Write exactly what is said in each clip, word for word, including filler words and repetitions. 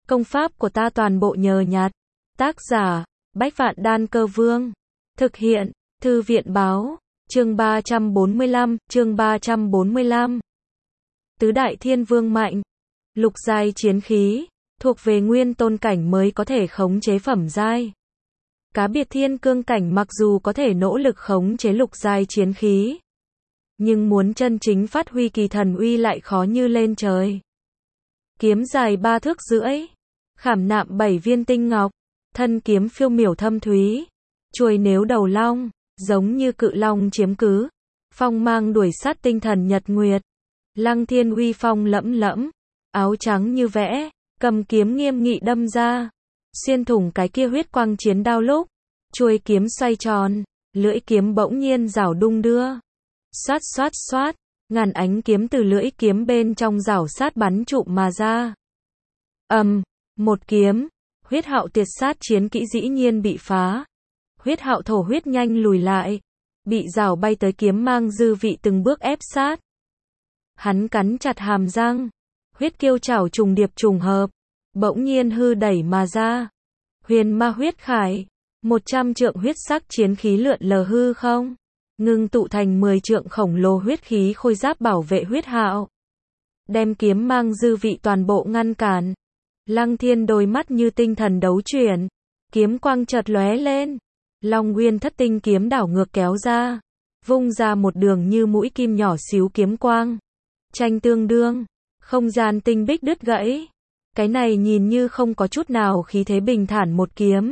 Công pháp của ta toàn bộ nhờ nhặt. Tác giả, Bách Vạn Đan Cơ Vương. Thực hiện, Thư viện Báo. Chương ba trăm bốn mươi lăm, chương ba trăm bốn mươi lăm. Tứ đại thiên vương mạnh. Lục giai chiến khí, thuộc về nguyên tôn cảnh mới có thể khống chế phẩm giai. Cá biệt thiên cương cảnh mặc dù có thể nỗ lực khống chế lục giai chiến khí, nhưng muốn chân chính phát huy kỳ thần uy lại khó như lên trời. Kiếm dài ba thước rưỡi, khảm nạm bảy viên tinh ngọc, thân kiếm phiêu miểu thâm thúy, chuôi nếu đầu long, giống như cự long chiếm cứ, phong mang đuổi sát tinh thần nhật nguyệt. Lăng Thiên uy phong lẫm lẫm, áo trắng như vẽ, cầm kiếm nghiêm nghị đâm ra, xuyên thủng cái kia huyết quang chiến đao lúc, chuôi kiếm xoay tròn, lưỡi kiếm bỗng nhiên rảo đung đưa. Xoát xoát xoát, ngàn ánh kiếm từ lưỡi kiếm bên trong rảo sát bắn trụm mà ra. Ầm, um, một kiếm, huyết hạo tiệt sát chiến kỹ dĩ nhiên bị phá. Huyết hạo thổ huyết nhanh lùi lại, bị rảo bay tới kiếm mang dư vị từng bước ép sát. Hắn cắn chặt hàm răng, huyết kiêu chảo trùng điệp trùng hợp, bỗng nhiên hư đẩy mà ra. Huyền ma huyết khải, một trăm trượng huyết sắc chiến khí lượn lờ hư không, ngưng tụ thành mười trượng khổng lồ huyết khí khôi giáp bảo vệ huyết hạo, đem kiếm mang dư vị toàn bộ ngăn cản. Lăng Thiên đôi mắt như tinh thần đấu chuyển, kiếm quang chợt lóe lên, Long Nguyên thất tinh kiếm đảo ngược kéo ra, vung ra một đường như mũi kim nhỏ xíu kiếm quang. Tranh tương đương, không gian tinh bích đứt gãy. Cái này nhìn như không có chút nào khí thế bình thản một kiếm,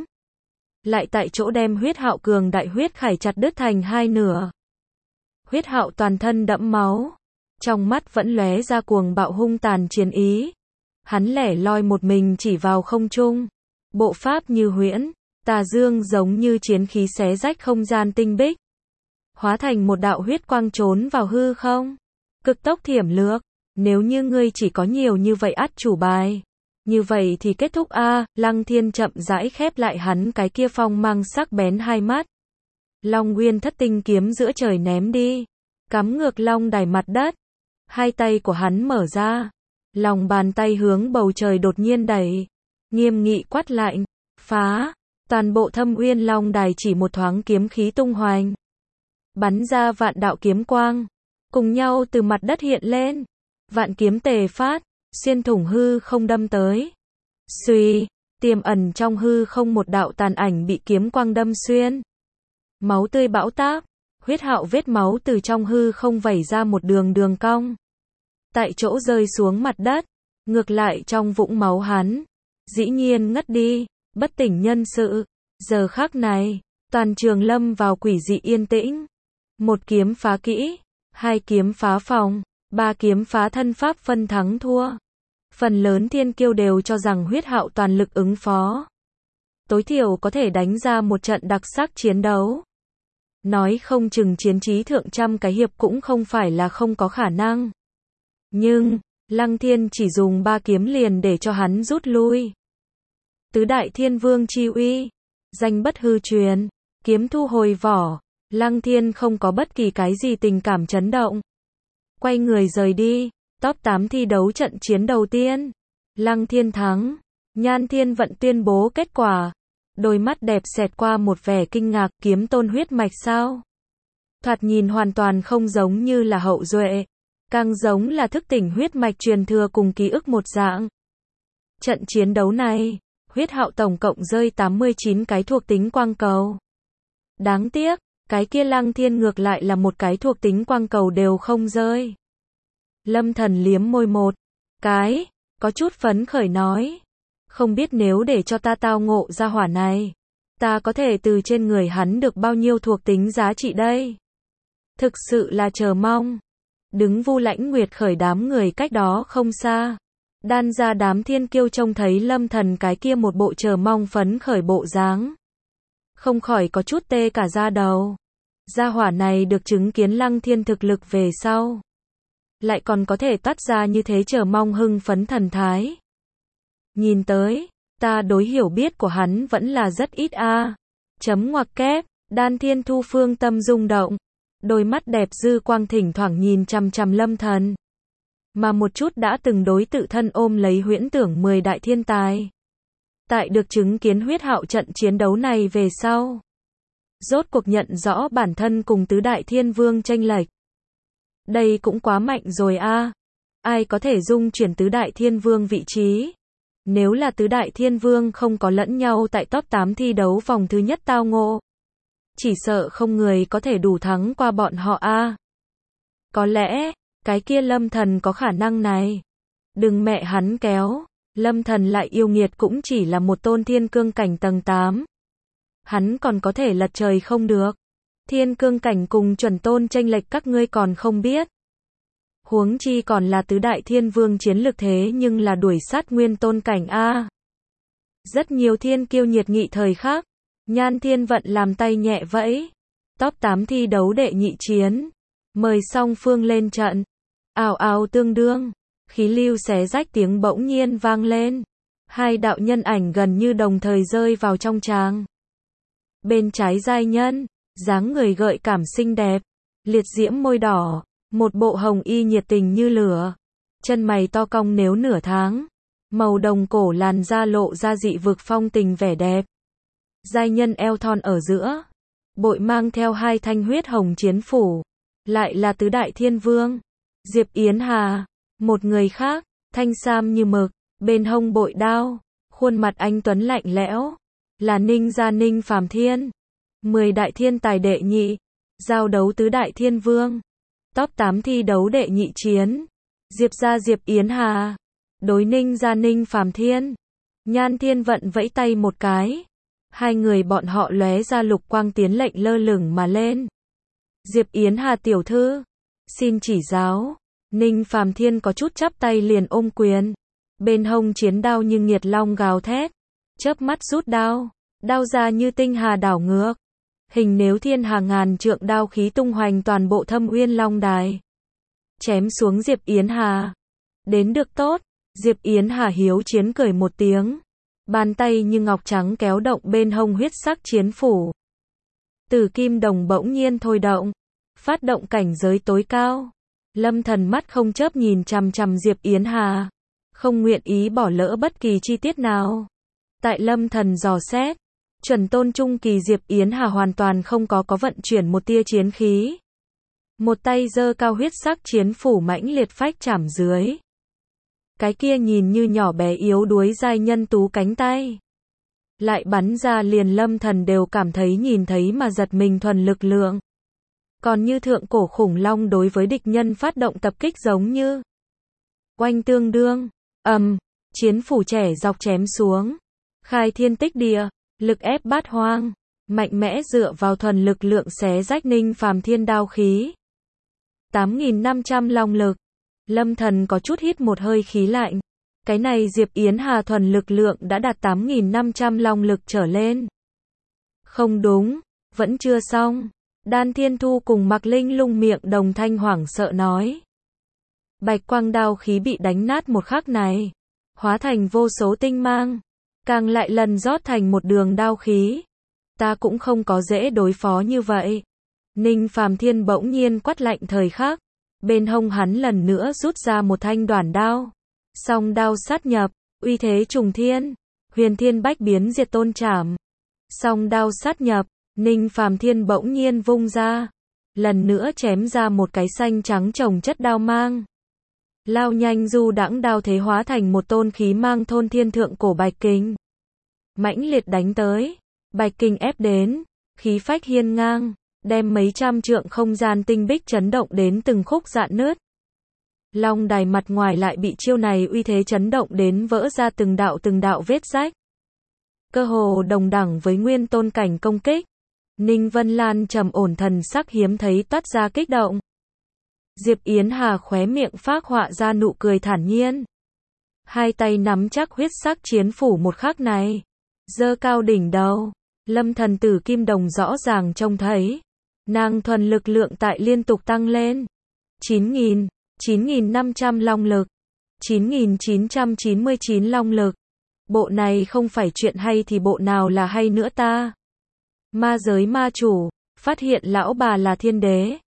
lại tại chỗ đem huyết hạo cường đại huyết khải chặt đứt thành hai nửa. Huyết hạo toàn thân đẫm máu, trong mắt vẫn lóe ra cuồng bạo hung tàn chiến ý. Hắn lẻ loi một mình chỉ vào không trung, bộ pháp như huyễn, tà dương giống như chiến khí xé rách không gian tinh bích, hóa thành một đạo huyết quang trốn vào hư không, cực tốc thiểm lược. Nếu như ngươi chỉ có nhiều như vậy át chủ bài, như vậy thì kết thúc a. Lăng Thiên chậm rãi khép lại hắn cái kia phong mang sắc bén hai mắt. Long Nguyên thất tinh kiếm giữa trời ném đi, cắm ngược long đài mặt đất. Hai tay của hắn mở ra, lòng bàn tay hướng bầu trời đột nhiên đẩy, nghiêm nghị quát lạnh, phá. Toàn bộ Thâm Uyên long đài chỉ một thoáng kiếm khí tung hoành, bắn ra vạn đạo kiếm quang, cùng nhau từ mặt đất hiện lên. Vạn kiếm tề phát, xuyên thủng hư không đâm tới. Xuy, tiềm ẩn trong hư không một đạo tàn ảnh bị kiếm quang đâm xuyên. Máu tươi bão táp, huyết hạo vết máu từ trong hư không vẩy ra một đường đường cong. Tại chỗ rơi xuống mặt đất, ngược lại trong vũng máu hắn, dĩ nhiên ngất đi, bất tỉnh nhân sự. Giờ khắc này, toàn trường lâm vào quỷ dị yên tĩnh. Một kiếm phá kỹ, hai kiếm phá phòng, ba kiếm phá thân pháp phân thắng thua. Phần lớn thiên kiêu đều cho rằng huyết hạo toàn lực ứng phó, tối thiểu có thể đánh ra một trận đặc sắc chiến đấu. Nói không chừng chiến trí thượng trăm cái hiệp cũng không phải là không có khả năng. Nhưng, Lăng Thiên chỉ dùng ba kiếm liền để cho hắn rút lui. Tứ đại thiên vương chi uy, danh bất hư truyền, kiếm thu hồi vỏ, Lăng Thiên không có bất kỳ cái gì tình cảm chấn động. Quay người rời đi. Top tám thi đấu trận chiến đầu tiên, Lăng Thiên thắng. Nhan Thiên Vận tuyên bố kết quả, đôi mắt đẹp xẹt qua một vẻ kinh ngạc. Kiếm tôn huyết mạch sao? Thoạt nhìn hoàn toàn không giống như là hậu duệ, càng giống là thức tỉnh huyết mạch truyền thừa cùng ký ức một dạng. Trận chiến đấu này, huyết hạo tổng cộng rơi tám mươi chín cái thuộc tính quang cầu. Đáng tiếc, cái kia Lăng Thiên ngược lại là một cái thuộc tính quang cầu đều không rơi. Lâm Thần liếm môi một cái, có chút phấn khởi nói, không biết nếu để cho ta tao ngộ ra hỏa này, ta có thể từ trên người hắn được bao nhiêu thuộc tính giá trị đây? Thực sự là chờ mong. Đứng Vu Lãnh Nguyệt khởi đám người cách đó không xa, đan ra đám thiên kiêu trông thấy Lâm Thần cái kia một bộ chờ mong phấn khởi bộ dáng, không khỏi có chút tê cả da đầu. Gia hỏa này được chứng kiến Lăng Thiên thực lực về sau, lại còn có thể toát ra như thế chờ mong hưng phấn thần thái. Nhìn tới, ta đối hiểu biết của hắn vẫn là rất ít a. Chấm ngoặc kép, Đan Thiên Thu phương tâm rung động, đôi mắt đẹp dư quang thỉnh thoảng nhìn chằm chằm Lâm Thần. mà một chút đã từng đối tự thân ôm lấy huyễn tưởng mười đại thiên tài. Tại được chứng kiến huyết hạo trận chiến đấu này về sau, rốt cuộc nhận rõ bản thân cùng tứ đại thiên vương chênh lệch. Đây cũng quá mạnh rồi a. Ai có thể dung chuyển tứ đại thiên vương vị trí? Nếu là tứ đại thiên vương không có lẫn nhau tại top tám thi đấu vòng thứ nhất tao ngộ, chỉ sợ không người có thể đủ thắng qua bọn họ a. Có lẽ, cái kia Lâm Thần có khả năng này. Đừng mẹ hắn kéo, Lâm Thần lại yêu nghiệt cũng chỉ là một tôn thiên cương cảnh tầng tám. Hắn còn có thể lật trời không được. Thiên cương cảnh cùng chuẩn tôn chênh lệch các ngươi còn không biết. Huống chi còn là tứ đại thiên vương chiến lực thế nhưng là đuổi sát nguyên tôn cảnh a. Rất nhiều thiên kiêu nhiệt nghị thời khắc, Nhan Thiên Vận làm tay nhẹ vẫy. Top tám thi đấu đệ nhị chiến. Mời song phương lên trận. Ào ào tương đương. Khí lưu xé rách tiếng bỗng nhiên vang lên. Hai đạo nhân ảnh gần như đồng thời rơi vào trong tràng. Bên trái giai nhân, dáng người gợi cảm xinh đẹp, liệt diễm môi đỏ, một bộ hồng y nhiệt tình như lửa, chân mày to cong nếu nửa tháng, màu đồng cổ làn da lộ ra dị vực phong tình vẻ đẹp. Giai nhân eo thon ở giữa, bội mang theo hai thanh huyết hồng chiến phủ, lại là tứ đại thiên vương, Diệp Yến Hà. Một người khác, thanh sam như mực, bên hông bội đao, khuôn mặt anh tuấn lạnh lẽo, là Ninh gia Ninh Phàm Thiên. Mười đại thiên tài đệ nhị, giao đấu tứ đại thiên vương. Top tám thi đấu đệ nhị chiến. Diệp gia Diệp Yến Hà, đối Ninh gia Ninh Phàm Thiên. Nhan Thiên Vận vẫy tay một cái. Hai người bọn họ lóe ra lục quang tiến lệnh lơ lửng mà lên. Diệp Yến Hà tiểu thư, xin chỉ giáo. Ninh Phàm Thiên có chút chắp tay liền ôm quyền. Bên hông chiến đao như nghiệt long gào thét. Chớp mắt rút đao. Đao ra như tinh hà đảo ngược. Hình nếu thiên hà ngàn trượng đao khí tung hoành toàn bộ Thâm Uyên Long Đài. Chém xuống Diệp Yến Hà. Đến được tốt. Diệp Yến Hà hiếu chiến cười một tiếng. Bàn tay như ngọc trắng kéo động bên hông huyết sắc chiến phủ. Tử kim đồng bỗng nhiên thôi động. Phát động cảnh giới tối cao. Lâm Thần mắt không chớp nhìn chằm chằm Diệp Yến Hà. Không nguyện ý bỏ lỡ bất kỳ chi tiết nào. Tại Lâm Thần dò xét, chuẩn tôn trung kỳ Diệp Yến Hà hoàn toàn không có có vận chuyển một tia chiến khí. Một tay giơ cao huyết sắc chiến phủ mãnh liệt phách chảm dưới. Cái kia nhìn như nhỏ bé yếu đuối giai nhân tú cánh tay. Lại bắn ra liền Lâm Thần đều cảm thấy nhìn thấy mà giật mình thuần lực lượng. Còn như thượng cổ khủng long đối với địch nhân phát động tập kích giống như. Oanh tương đương, ầm, um, chiến phủ trẻ dọc chém xuống. Khai thiên tích địa, lực ép bát hoang, mạnh mẽ dựa vào thuần lực lượng xé rách Ninh Phàm Thiên đao khí. tám nghìn năm trăm long lực. Lâm Thần có chút hít một hơi khí lạnh. Cái này Diệp Yến Hà thuần lực lượng đã đạt tám nghìn năm trăm long lực trở lên. Không đúng, vẫn chưa xong. Đan Thiên Thu cùng Mạc Linh Lung miệng đồng thanh hoảng sợ nói. Bạch quang đao khí bị đánh nát một khắc này, hóa thành vô số tinh mang, càng lại lần rót thành một đường đao khí. Ta cũng không có dễ đối phó như vậy. Ninh Phàm Thiên bỗng nhiên quát lạnh thời khắc, bên hông hắn lần nữa rút ra một thanh đoản đao. Song đao sát nhập, uy thế trùng thiên, huyền thiên bách biến diệt tôn trảm. Song đao sát nhập, Ninh Phàm Thiên bỗng nhiên vung ra, lần nữa chém ra một cái xanh trắng chồng chất đao mang. Lao nhanh du đãng đao thế hóa thành một tôn khí mang thôn thiên thượng cổ bạch kình. Mãnh liệt đánh tới, bạch kình ép đến, khí phách hiên ngang, đem mấy trăm trượng không gian tinh bích chấn động đến từng khúc rạn nứt. Long đài mặt ngoài lại bị chiêu này uy thế chấn động đến vỡ ra từng đạo từng đạo vết rách. Cơ hồ đồng đẳng với nguyên tôn cảnh công kích. Ninh Vân Lan trầm ổn thần sắc hiếm thấy toát ra kích động. Diệp Yến Hà khóe miệng phác họa ra nụ cười thản nhiên. Hai tay nắm chắc huyết sắc chiến phủ một khắc này. Giơ cao đỉnh đầu. Lâm Thần tử kim đồng rõ ràng trông thấy. Nàng thuần lực lượng tại liên tục tăng lên. chín nghìn, chín nghìn năm trăm long lực. chín nghìn chín trăm chín mươi chín long lực. Bộ này không phải chuyện hay thì bộ nào là hay nữa ta. Ma giới ma chủ, phát hiện lão bà là thiên đế.